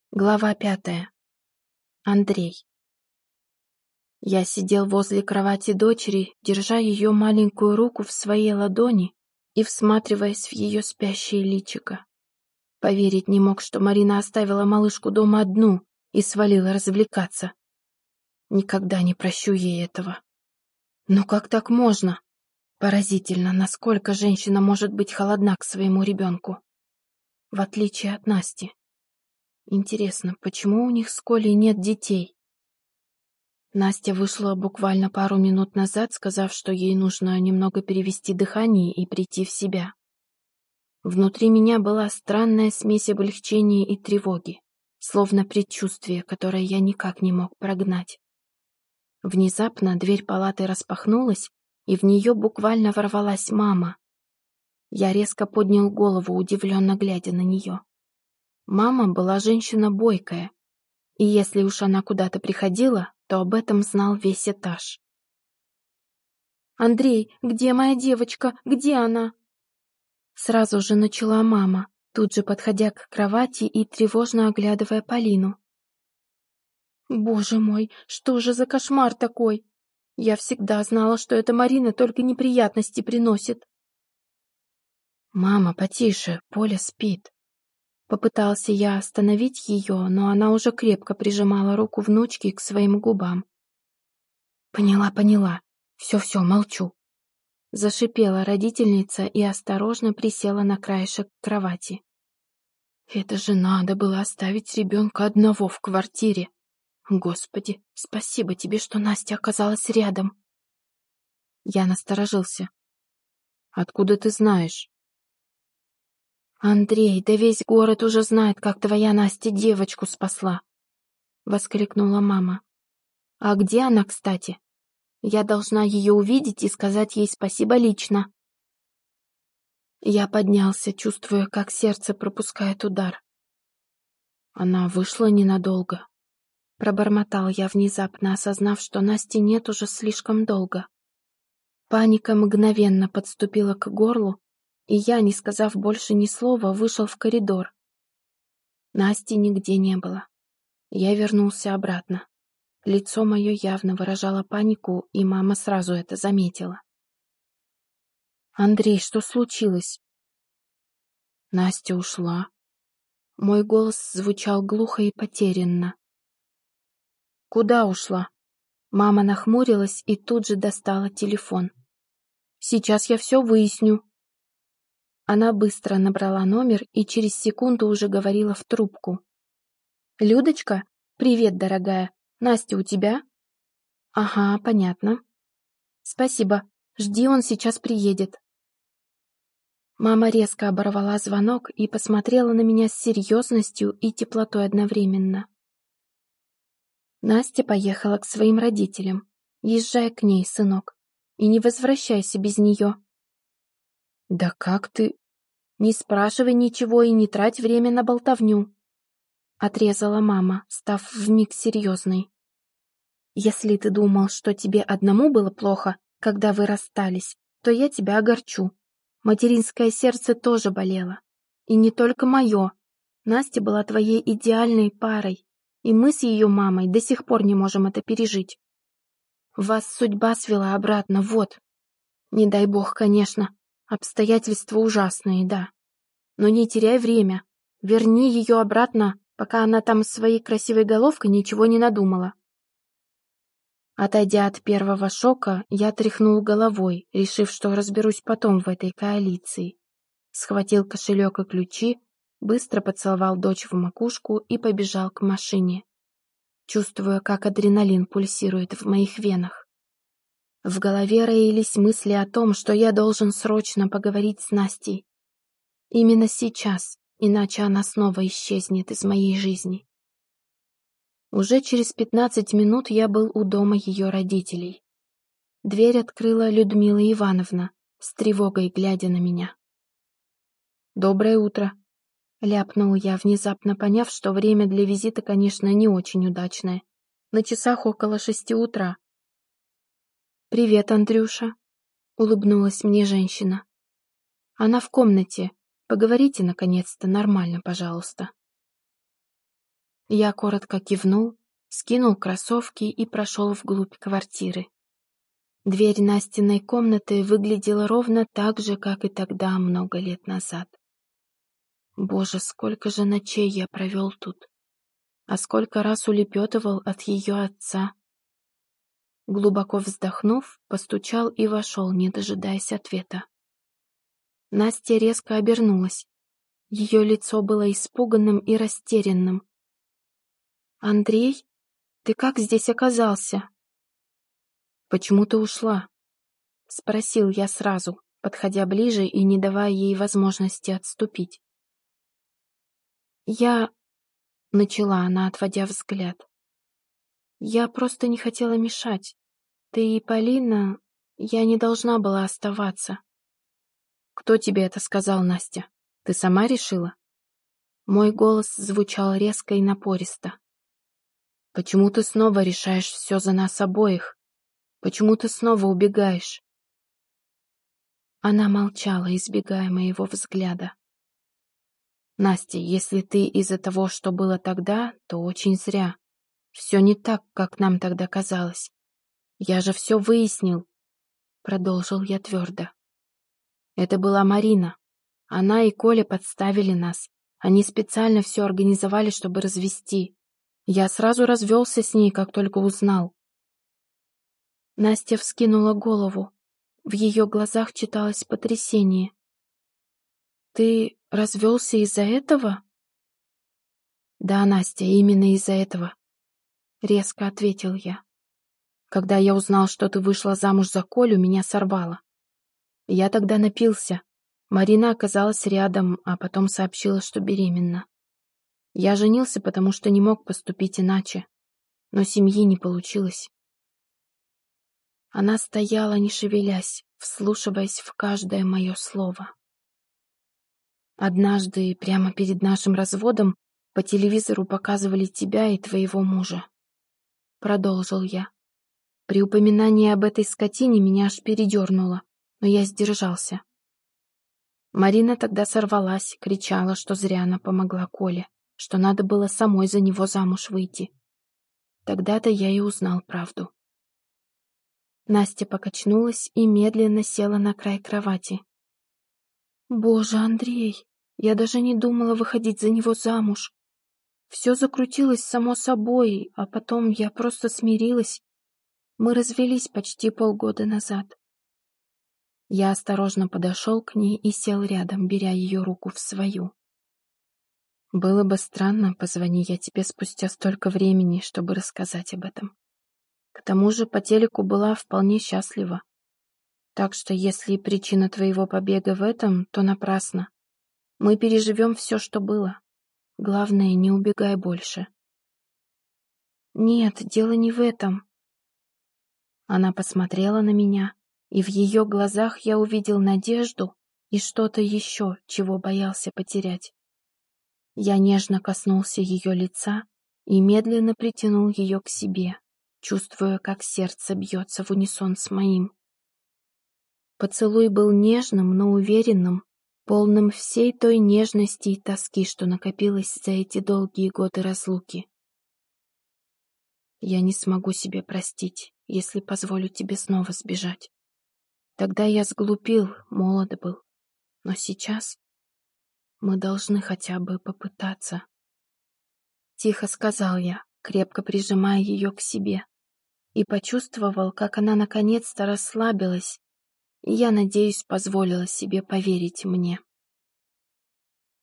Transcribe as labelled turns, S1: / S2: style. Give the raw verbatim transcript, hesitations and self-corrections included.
S1: Глава пятая. Андрей. Я сидел возле кровати дочери, держа ее маленькую руку в своей ладони и всматриваясь в ее спящее личико. Поверить не мог, что Марина оставила малышку дома одну и свалила развлекаться. Никогда не прощу ей этого. Но как так можно? Поразительно, насколько женщина может быть холодна к своему ребенку. В отличие от Насти. Интересно, почему у них с Колей нет детей? Настя вышла буквально пару минут назад, сказав, что ей нужно немного перевести дыхание и прийти в себя. Внутри меня была странная смесь облегчения и тревоги, словно предчувствие, которое я никак не мог прогнать. Внезапно дверь палаты распахнулась, и в нее буквально ворвалась мама. Я резко поднял голову, удивленно глядя на нее. Мама была женщина бойкая, и если уж она куда-то приходила, то об этом знал весь этаж. «Андрей, где моя девочка? Где она?» Сразу же начала мама, тут же подходя к кровати и тревожно оглядывая Полину. «Боже мой, что же за кошмар такой? Я всегда знала, что эта Марина только неприятности приносит». «Мама, потише, Поля спит». Попытался я остановить ее, но она уже крепко прижимала руку внучки к своим губам. «Поняла, поняла. Все-все, молчу». Зашипела родительница и осторожно присела на краешек кровати. Это же надо было оставить ребенка одного в квартире. Господи, спасибо тебе, что Настя оказалась рядом. Я насторожился. Откуда ты знаешь? Андрей, да весь город уже знает, как твоя Настя девочку спасла. Воскликнула мама. А где она, кстати? Я должна ее увидеть и сказать ей спасибо лично. Я поднялся, чувствуя, как сердце пропускает удар. Она вышла ненадолго. Пробормотал я, внезапно осознав, что Насти нет уже слишком долго. Паника мгновенно подступила к горлу, и я, не сказав больше ни слова, вышел в коридор. Насти нигде не было. Я вернулся обратно. Лицо мое явно выражало панику, и мама сразу это заметила. «Андрей, что случилось?» Настя ушла. Мой голос звучал глухо и потерянно. «Куда ушла?» Мама нахмурилась и тут же достала телефон. «Сейчас я все выясню». Она быстро набрала номер и через секунду уже говорила в трубку. «Людочка? Привет, дорогая. Настя у тебя?» «Ага, понятно. Спасибо. Жди, он сейчас приедет». Мама резко оборвала звонок и посмотрела на меня с серьезностью и теплотой одновременно. Настя поехала к своим родителям. Езжай к ней, сынок, и не возвращайся без нее. «Да как ты...» «Не спрашивай ничего и не трать время на болтовню», — отрезала мама, став вмиг серьезной. «Если ты думал, что тебе одному было плохо, когда вы расстались, то я тебя огорчу. Материнское сердце тоже болело. И не только мое. Настя была твоей идеальной парой, и мы с ее мамой до сих пор не можем это пережить. Вас судьба свела обратно, вот. Не дай бог, конечно. Обстоятельства ужасные, да. Но не теряй время. Верни ее обратно, пока она там своей красивой головкой ничего не надумала». Отойдя от первого шока, я тряхнул головой, решив, что разберусь потом в этой коалиции. Схватил кошелек и ключи, быстро поцеловал дочь в макушку и побежал к машине, чувствуя, как адреналин пульсирует в моих венах. В голове роились мысли о том, что я должен срочно поговорить с Настей. Именно сейчас, иначе она снова исчезнет из моей жизни. Уже через пятнадцать минут я был у дома ее родителей. Дверь открыла Людмила Ивановна, с тревогой глядя на меня. «Доброе утро», — ляпнул я, внезапно поняв, что время для визита, конечно, не очень удачное. На часах около шести утра. «Привет, Андрюша», — улыбнулась мне женщина. «Она в комнате. Поговорите, наконец-то, нормально, пожалуйста». Я коротко кивнул, скинул кроссовки и прошел вглубь квартиры. Дверь Настиной комнаты выглядела ровно так же, как и тогда, много лет назад. Боже, сколько же ночей я провел тут, а сколько раз улепетывал от ее отца. Глубоко вздохнув, постучал и вошел, не дожидаясь ответа. Настя резко обернулась. Ее лицо было испуганным и растерянным. «Андрей, ты как здесь оказался?» «Почему ты ушла?» — спросил я сразу, подходя ближе и не давая ей возможности отступить. «Я...» — начала она, отводя взгляд. «Я просто не хотела мешать. Ты и Полина... Я не должна была оставаться». «Кто тебе это сказал, Настя? Ты сама решила?» Мой голос звучал резко и напористо. «Почему ты снова решаешь все за нас обоих? Почему ты снова убегаешь?» Она молчала, избегая моего взгляда. «Настя, если ты из-за того, что было тогда, то очень зря. Все не так, как нам тогда казалось. Я же все выяснил», — продолжил я твердо. «Это была Марина. Она и Коля подставили нас. Они специально все организовали, чтобы развести. Я сразу развелся с ней, как только узнал». Настя вскинула голову. В ее глазах читалось потрясение. «Ты развелся из-за этого?» «Да, Настя, именно из-за этого», — резко ответил я. «Когда я узнал, что ты вышла замуж за Колю, меня сорвало. Я тогда напился. Марина оказалась рядом, а потом сообщила, что беременна. Я женился, потому что не мог поступить иначе, но семьи не получилось». Она стояла, не шевелясь, вслушиваясь в каждое мое слово. «Однажды, прямо перед нашим разводом, по телевизору показывали тебя и твоего мужа», — продолжил я. При упоминании об этой скотине меня аж передернуло, но я сдержался. Марина тогда сорвалась, кричала, что зря она помогла Коле, что надо было самой за него замуж выйти. Тогда-то я и узнал правду. Настя покачнулась и медленно села на край кровати. «Боже, Андрей, я даже не думала выходить за него замуж. Все закрутилось само собой, а потом я просто смирилась. Мы развелись почти полгода назад». Я осторожно подошел к ней и сел рядом, беря ее руку в свою. «Было бы странно, позвони я тебе спустя столько времени, чтобы рассказать об этом. К тому же по телеку была вполне счастлива. Так что если причина твоего побега в этом, то напрасно. Мы переживем все, что было. Главное, не убегай больше». «Нет, дело не в этом». Она посмотрела на меня, и в ее глазах я увидел надежду и что-то еще, чего боялся потерять. Я нежно коснулся ее лица и медленно притянул ее к себе, чувствуя, как сердце бьется в унисон с моим. Поцелуй был нежным, но уверенным, полным всей той нежности и тоски, что накопилось за эти долгие годы разлуки. «Я не смогу себе простить, если позволю тебе снова сбежать. Тогда я сглупил, молод был, но сейчас мы должны хотя бы попытаться». Тихо сказал я, крепко прижимая ее к себе, и почувствовал, как она наконец-то расслабилась, и я, надеюсь, позволила себе поверить мне.